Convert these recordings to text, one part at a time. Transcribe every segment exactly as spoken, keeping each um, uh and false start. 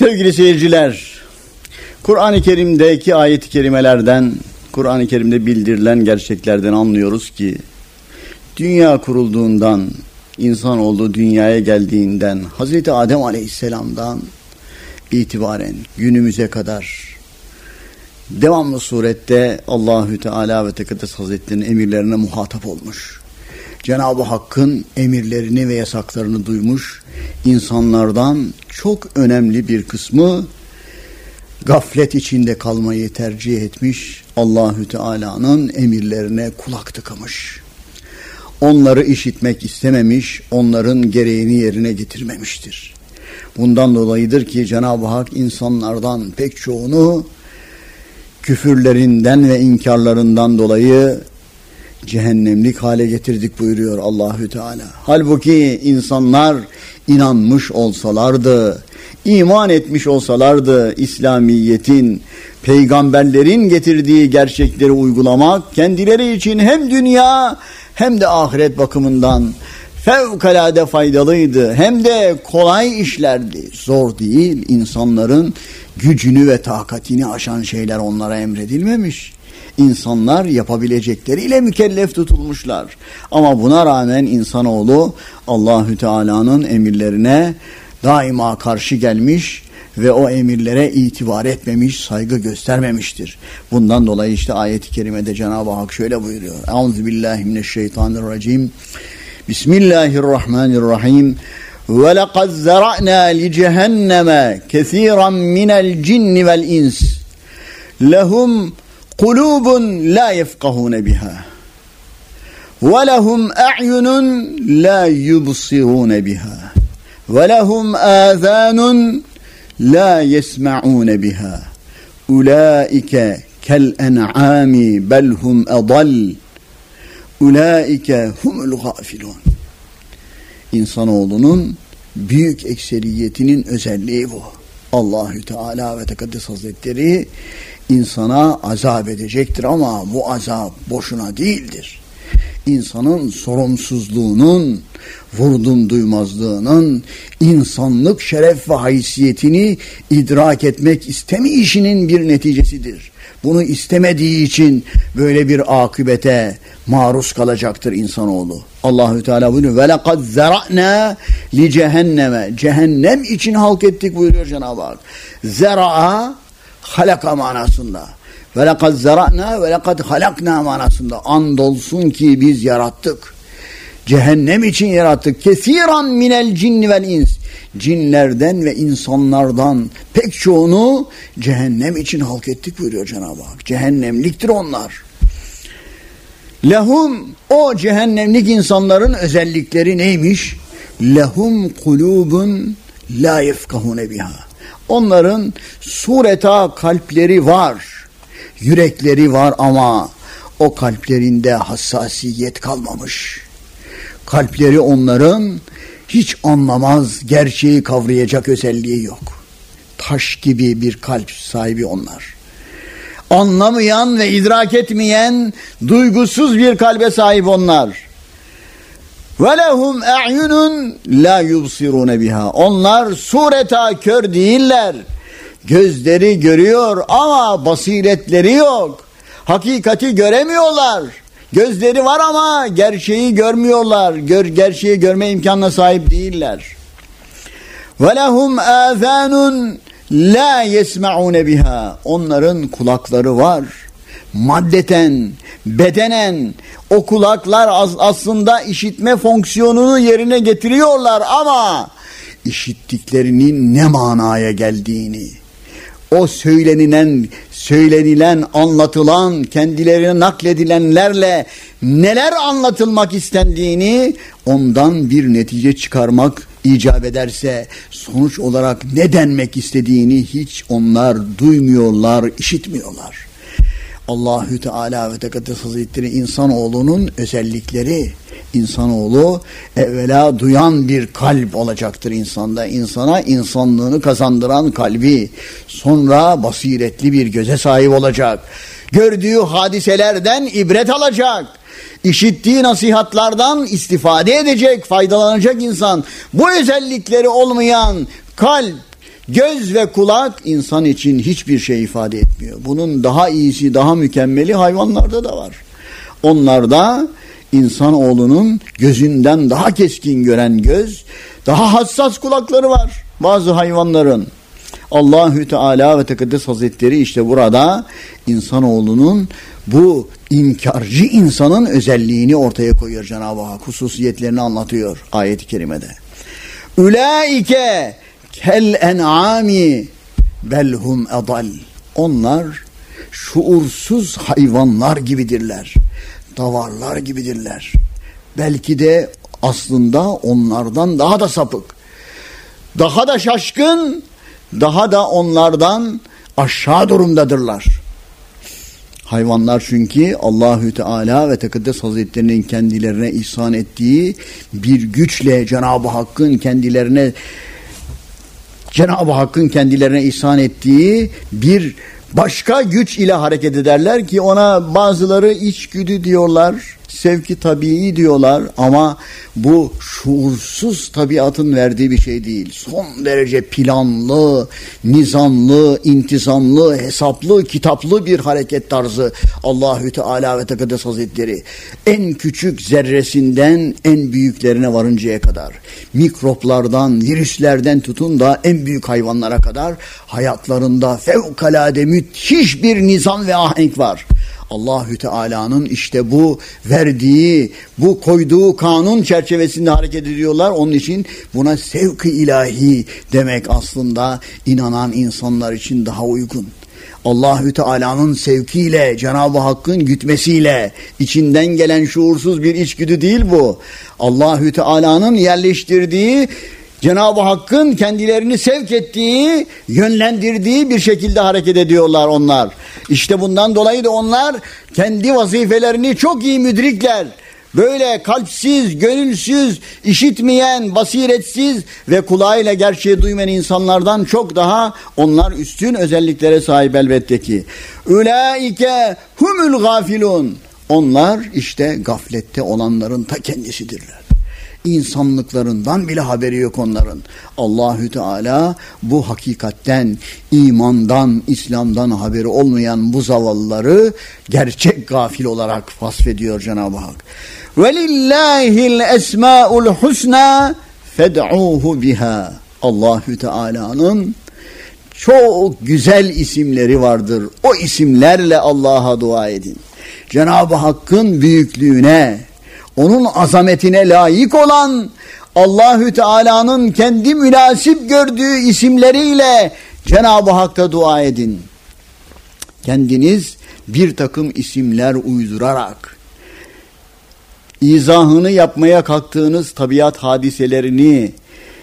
Sevgili seyirciler, Kur'an-ı Kerim'deki ayet-i kerimelerden, Kur'an-ı Kerim'de bildirilen gerçeklerden anlıyoruz ki, dünya kurulduğundan, insanoğlu dünyaya geldiğinden, Hazreti Adem Aleyhisselam'dan itibaren günümüze kadar devamlı surette Allahü Teala ve Tekaddes Hazretleri'nin emirlerine muhatap olmuş. Cenab-ı Hakk'ın emirlerini ve yasaklarını duymuş. İnsanlardan çok önemli bir kısmı gaflet içinde kalmayı tercih etmiş. Allahü Teala'nın emirlerine kulak tıkamış. Onları işitmek istememiş, onların gereğini yerine getirmemiştir. Bundan dolayıdır ki Cenab-ı Hak insanlardan pek çoğunu küfürlerinden ve inkarlarından dolayı cehennemlik hale getirdik buyuruyor Allahü Teala. Halbuki insanlar inanmış olsalardı, iman etmiş olsalardı, İslamiyet'in, peygamberlerin getirdiği gerçekleri uygulamak kendileri için hem dünya hem de ahiret bakımından fevkalade faydalıydı. Hem de kolay işlerdi. Zor değil. İnsanların gücünü ve takatini aşan şeyler onlara emredilmemiş. İnsanlar yapabilecekleriyle mükellef tutulmuşlar. Ama buna rağmen insanoğlu Allahü Teala'nın emirlerine daima karşı gelmiş ve o emirlere itibar etmemiş, saygı göstermemiştir. Bundan dolayı işte ayet-i kerimede Cenab-ı Hak şöyle buyuruyor. Euzubillahimineşşeytanirracim. Bismillahirrahmanirrahim. Ve lekad zara'na li cehenneme kesiran minel cinni vel ins. Lehum kulubun la yefkahune biha. Ve lehum a'yunun la yubsirune biha. Ve lehum azanun la yesma'une biha. Ulaike kel en'ami bel hum edal. Ulaike humul gafilun. İnsanoğlunun büyük ekseriyetinin özelliği bu. Allahü Teala ve Tekaddes Hazretleri insana azap edecektir ama bu azap boşuna değildir. İnsanın sorumsuzluğunun, vurdum duymazlığının, insanlık şeref ve haysiyetini idrak etmek istemeyişinin bir neticesidir. Bunu istemediği için böyle bir akıbete maruz kalacaktır insanoğlu. Allahü Teala buyuruyor. Ve lekad zara'na li cehenneme. Cehennem için halk ettik buyuruyor Cenab-ı Hak. Zera'a halaka manasında. Ve lekad zara'na ve lekad halakna manasında. Andolsun ki biz yarattık. Cehennem için yarattık. Kesiran minel cinni vel ins. Cinlerden ve insanlardan pek çoğunu cehennem için halk ettik buyuruyor Cenab-ı Hak. Cehennemliktir onlar. Lehum, o cehennemlik insanların özellikleri neymiş? Lehum kulubun la yefkahune biha. Onların sureta kalpleri var, yürekleri var ama o kalplerinde hassasiyet kalmamış. Kalpleri onların hiç anlamaz, gerçeği kavrayacak özelliği yok. Taş gibi bir kalp sahibi onlar. Anlamayan ve idrak etmeyen, duygusuz bir kalbe sahip onlar. وَلَهُمْ اَعْيُنٌ لَا يُبْصِرُونَ biha. Onlar sureta kör değiller. Gözleri görüyor ama basiretleri yok. Hakikati göremiyorlar. Gözleri var ama gerçeği görmüyorlar. Gör, gerçeği görme imkanına sahip değiller. وَلَهُمْ آذَانٌ la yesma'une biha. Onların kulakları var. Maddeten, bedenen o kulaklar aslında işitme fonksiyonunu yerine getiriyorlar ama işittiklerinin ne manaya geldiğini, o söylenilen, söylenilen, anlatılan, kendilerine nakledilenlerle neler anlatılmak istendiğini ondan bir netice çıkarmak icap ederse sonuç olarak ne denmek istediğini hiç onlar duymuyorlar, işitmiyorlar. Allahü Teala ve Tekaddes Hazretleri insanoğlunun özellikleri. İnsanoğlu evvela duyan bir kalp olacaktır insanda. İnsana insanlığını kazandıran kalbi. Sonra basiretli bir göze sahip olacak. Gördüğü hadiselerden ibret alacak. İşittiği nasihatlardan istifade edecek, faydalanacak insan. Bu özellikleri olmayan kalp, Göz ve kulak insan için hiçbir şey ifade etmiyor. Bunun daha iyisi, daha mükemmeli hayvanlarda da var. Onlarda insanoğlunun gözünden daha keskin gören göz, daha hassas kulakları var bazı hayvanların. Allahü Teala ve Tekaddes Hazretleri işte burada insanoğlunun bu inkarcı insanın özelliğini ortaya koyuyor Cenab-ı Hak. Hususiyetlerini anlatıyor ayet-i kerimede. Ulaike kel en'ami belhum edal. Onlar şuursuz hayvanlar gibidirler. Davarlar gibidirler. Belki de aslında onlardan daha da sapık. Daha da şaşkın, daha da onlardan aşağı durumdadırlar. Hayvanlar çünkü Allahü Teala ve Tekaddes Hazretlerinin kendilerine ihsan ettiği bir güçle Cenab-ı Hakk'ın kendilerine Cenab-ı Hakk'ın kendilerine ihsan ettiği bir başka güç ile hareket ederler ki ona bazıları içgüdü diyorlar, sevki tabii diyorlar ama bu şuursuz tabiatın verdiği bir şey değil. Son derece planlı, nizamlı, intizamlı, hesaplı, kitaplı bir hareket tarzı Allahü Teala ve Tekaddes Hazretleri. En küçük zerresinden en büyüklerine varıncaya kadar, mikroplardan, virüslerden tutun da en büyük hayvanlara kadar hayatlarında fevkalade müthiş bir nizam ve ahenk var. Allahü Teala'nın işte bu verdiği, bu koyduğu kanun çerçevesinde hareket ediyorlar. Onun için buna sevk-i ilahi demek aslında inanan insanlar için daha uygun. Allahü Teala'nın sevkiyle, Cenab-ı Hakk'ın gütmesiyle, içinden gelen şuursuz bir içgüdü değil bu. Allahü Teala'nın yerleştirdiği, Cenab-ı Hakk'ın kendilerini sevk ettiği, yönlendirdiği bir şekilde hareket ediyorlar onlar. İşte bundan dolayı da onlar kendi vazifelerini çok iyi müdrikler. Böyle kalpsiz, gönülsüz, işitmeyen, basiretsiz ve kulağıyla gerçeği duymayan insanlardan çok daha onlar üstün özelliklere sahip elbette ki. Ulaike humul gafilun. Onlar işte gaflette olanların ta kendisidirler. İnsanlıklarından bile haberi yok onların. Allahü Teala bu hakikatten, imandan, İslam'dan haberi olmayan bu zavallıları gerçek gafil olarak vasfediyor Cenab-ı Hak. Velillahil esmaul husna fed'uhu biha. Allahü Teala'nın çok güzel isimleri vardır. O isimlerle Allah'a dua edin. Cenab-ı Hakk'ın büyüklüğüne, onun azametine layık olan Allahü Teala'nın kendi münasip gördüğü isimleriyle Cenab-ı Hak'ta dua edin. Kendiniz bir takım isimler uydurarak izahını yapmaya kalktığınız tabiat hadiselerini,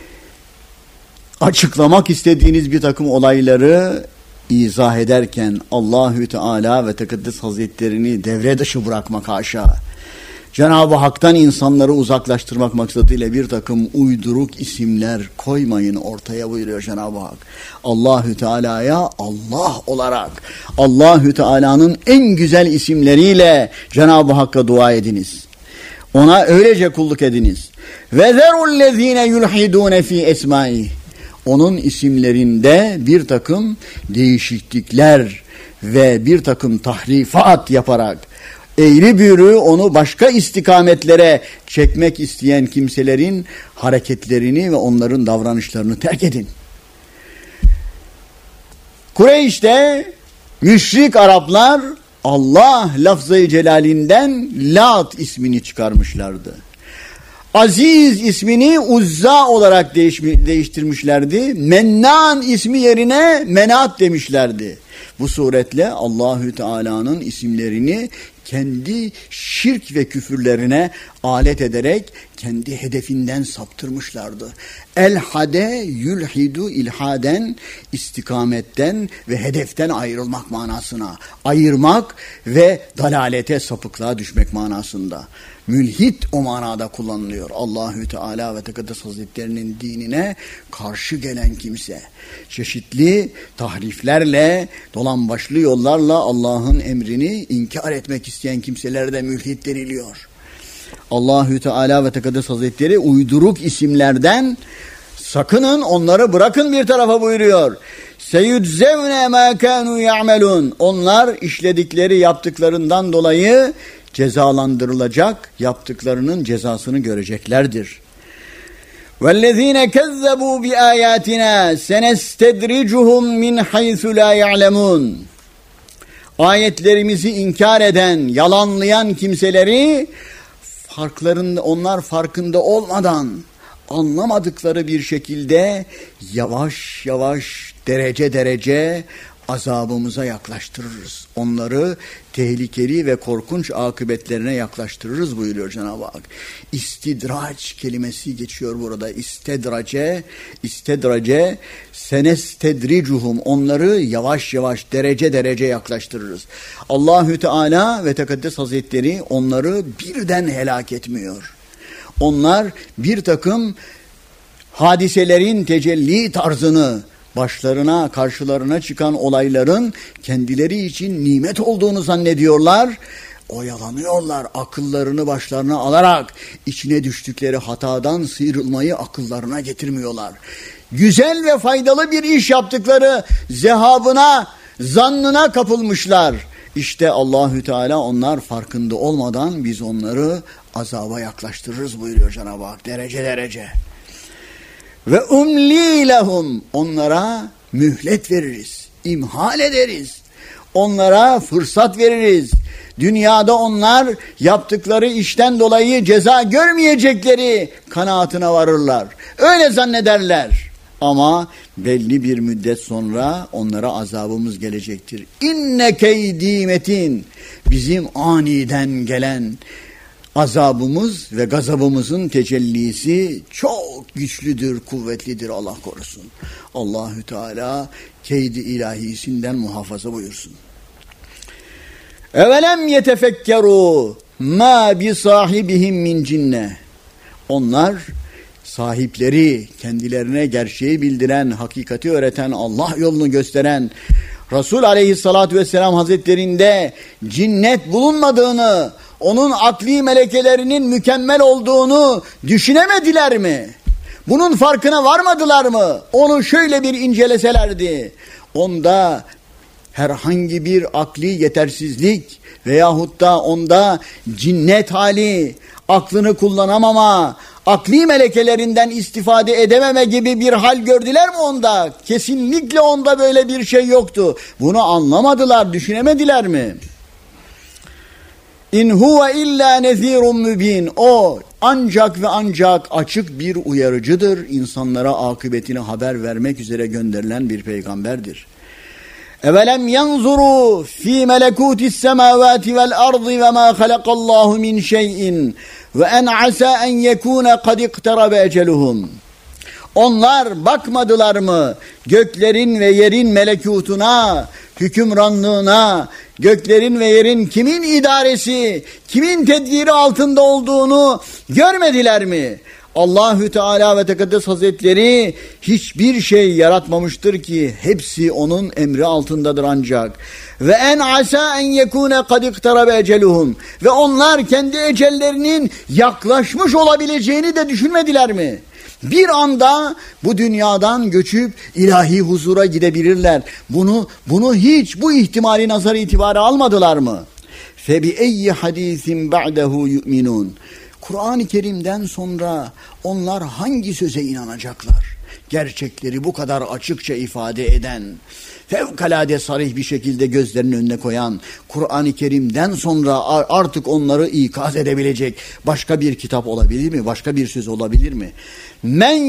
açıklamak istediğiniz bir takım olayları izah ederken Allahü Teala ve Tekaddes Hazretlerini devre dışı bırakmak haşa. Cenab-ı Hak'tan insanları uzaklaştırmak maksadıyla bir takım uyduruk isimler koymayın ortaya buyuruyor Cenab-ı Hak. Allahü Teala'ya Allah olarak, Allahü Teala'nın en güzel isimleriyle Cenab-ı Hakk'a dua ediniz. Ona öylece kulluk ediniz. Ve zerullezine yulhidune fi esmai. Onun isimlerinde bir takım değişiklikler ve bir takım tahrifat yaparak eğri büğrü onu başka istikametlere çekmek isteyen kimselerin hareketlerini ve onların davranışlarını terk edin. Kureyş'te müşrik Araplar Allah lafzı celalinden Lat ismini çıkarmışlardı. Aziz ismini Uzza olarak değiştirmişlerdi. Mennan ismi yerine Menat demişlerdi. Bu suretle Allahü Teala'nın isimlerini kendi şirk ve küfürlerine alet ederek kendi hedefinden saptırmışlardı. El-hade yulhidu ilhaden, istikametten ve hedeften ayrılmak manasına, ayırmak ve dalalete, sapıklığa düşmek manasında. Mülhit o manada kullanılıyor. Allahü Teala ve Tekaddes Hazretlerinin dinine karşı gelen kimse. Çeşitli tahriflerle, dolambaçlı yollarla Allah'ın emrini inkar etmek isteyen kimselere de mülhit deniliyor. Allahü Teala ve Tekaddes Hazretleri uyduruk isimlerden sakının, onları bırakın bir tarafa buyuruyor. Seyuczevne ma kanu ya'melun. Onlar işledikleri, yaptıklarından dolayı cezalandırılacak, yaptıklarının cezasını göreceklerdir. وَالَّذ۪ينَ كَذَّبُوا بِآيَاتِنَا سَنَسْتَدْرِجُهُمْ مِنْ حَيْثُ لَا يَعْلَمُونَ. Ayetlerimizi inkar eden, yalanlayan kimseleri farklarında, onlar farkında olmadan, anlamadıkları bir şekilde yavaş yavaş, derece derece azabımıza yaklaştırırız. Onları tehlikeli ve korkunç akıbetlerine yaklaştırırız buyuruyor Cenab-ı Hak. İstidraç kelimesi geçiyor burada. İstedrace, istedrace, senestedricuhum. Onları yavaş yavaş, derece derece yaklaştırırız. Allahü Teala ve Tekaddes Hazretleri onları birden helak etmiyor. Onlar bir takım hadiselerin tecelli tarzını, başlarına, karşılarına çıkan olayların kendileri için nimet olduğunu zannediyorlar. Oyalanıyorlar, akıllarını başlarına alarak içine düştükleri hatadan sıyrılmayı akıllarına getirmiyorlar. Güzel ve faydalı bir iş yaptıkları zehabına, zannına kapılmışlar. İşte Allahü Teala onlar farkında olmadan biz onları azaba yaklaştırırız buyuruyor Cenab-ı Hak, derece derece. Ve umli lehum, onlara mühlet veririz, imhal ederiz, onlara fırsat veririz. Dünyada onlar yaptıkları işten dolayı ceza görmeyecekleri kanaatine varırlar. Öyle zannederler. Ama belli bir müddet sonra onlara azabımız gelecektir. İnne keydi metin, bizim aniden gelen azabımız ve gazabımızın tecellisi çok güçlüdür, kuvvetlidir, Allah korusun. Allahü Teala keydi ilahisinden muhafaza buyursun. Evelem yetefekkeru ma bi sahibihim min cinne. Onlar sahipleri, kendilerine gerçeği bildiren, hakikati öğreten, Allah yolunu gösteren Resul Aleyhisselatü Vesselam Hazretlerinde cinnet bulunmadığını, onun akli melekelerinin mükemmel olduğunu düşünemediler mi? Bunun farkına varmadılar mı? Onu şöyle bir inceleselerdi, onda herhangi bir akli yetersizlik veyahut da onda cinnet hali, aklını kullanamama, akli melekelerinden istifade edememe gibi bir hal gördüler mi onda? Kesinlikle onda böyle bir şey yoktu. Bunu anlamadılar, düşünemediler mi? İn huve illa nezirun mübin. O ancak ve ancak açık bir uyarıcıdır. İnsanlara akıbetini haber vermek üzere gönderilen bir peygamberdir. Evelem yanzuru fi melekutis semavati vel ardı ve ma halakallahu min şeyin ve en asa en yekune kad iktarabe eceluhum. Onlar bakmadılar mı göklerin ve yerin melekutuna, hükümranlığına, göklerin ve yerin kimin idaresi, kimin tedbiri altında olduğunu görmediler mi? Allahü Teala ve Tekaddes Hazretleri hiçbir şey yaratmamıştır ki hepsi onun emri altındadır ancak. Ve en asa en yekune kad iktarabe eceluhum. Ve onlar kendi ecellerinin yaklaşmış olabileceğini de düşünmediler mi? Bir anda bu dünyadan göçüp ilahi huzura gidebilirler. Bunu bunu hiç bu ihtimali nazar itibara almadılar mı? Fe bi eyyi hadisin ba'dehu yu'minun. Kur'an-ı Kerim'den sonra onlar hangi söze inanacaklar? Gerçekleri bu kadar açıkça ifade eden, fevkalade sarih bir şekilde gözlerinin önüne koyan, Kur'an-ı Kerim'den sonra artık onları ikaz edebilecek başka bir kitap olabilir mi? Başka bir söz olabilir mi? Men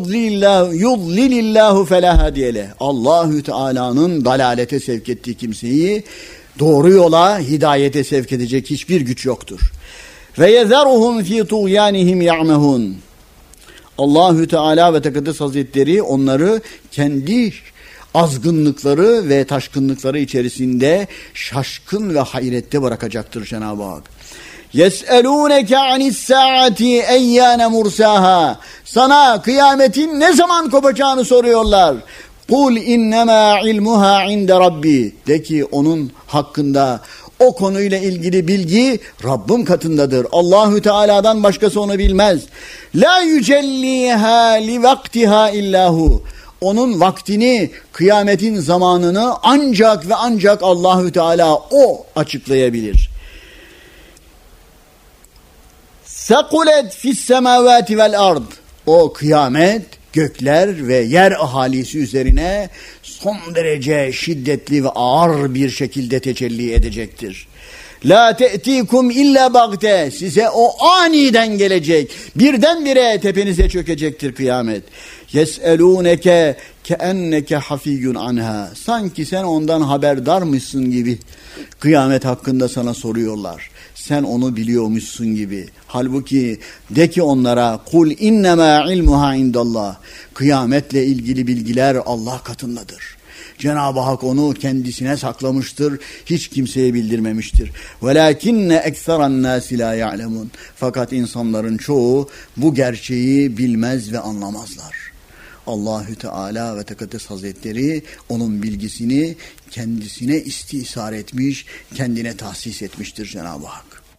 yudlilillahu fela hadiyele. Allahü Teala'nın dalalete sevk ettiği kimseyi doğru yola, hidayete sevk edecek hiçbir güç yoktur. Ve yezeruhum fi tuğyanihim ya'mehun. Allahü Teala ve Tekaddes Hazretleri onları kendi azgınlıkları ve taşkınlıkları içerisinde şaşkın ve hayrette bırakacaktır Cenab-ı Hak. Yes'elûneke anis-sâati eyyâne mursâhâ. Sana kıyametin ne zaman kopacağını soruyorlar. Kul innemâ ilmuhâ inde rabbi. De ki onun hakkında, O konuyla ilgili bilgi Rabbim katındadır. Allahü Teala'dan başkası onu bilmez. La yücelliha li vaktiha illahu. Onun vaktini, kıyametin zamanını ancak ve ancak Allahü Teala o açıklayabilir. Sekulet fis semavati vel ard. O kıyamet gökler ve yer ahalisi üzerine son derece şiddetli ve ağır bir şekilde tecelli edecektir. La te'tikum illa bagte. Size o aniden gelecek. Birdenbire tepenize çökecektir kıyamet. Yes'elûneke keenneke hafiyyun anha. Sanki sen ondan haberdarmışsın gibi kıyamet hakkında sana soruyorlar. Sen onu biliyormuşsun gibi. Halbuki de ki onlara kul innema ilmuha indallah. Kıyametle ilgili bilgiler Allah katındadır. Cenab-ı Hak onu kendisine saklamıştır. Hiç kimseye bildirmemiştir. Velakinne ekseran nâsi lâ ya'lemun. Fakat insanların çoğu bu gerçeği bilmez ve anlamazlar. Allahü Teala ve Tekaddes Hazretleri onun bilgisini kendisine istihsar etmiş, kendine tahsis etmiştir Cenab-ı Hak.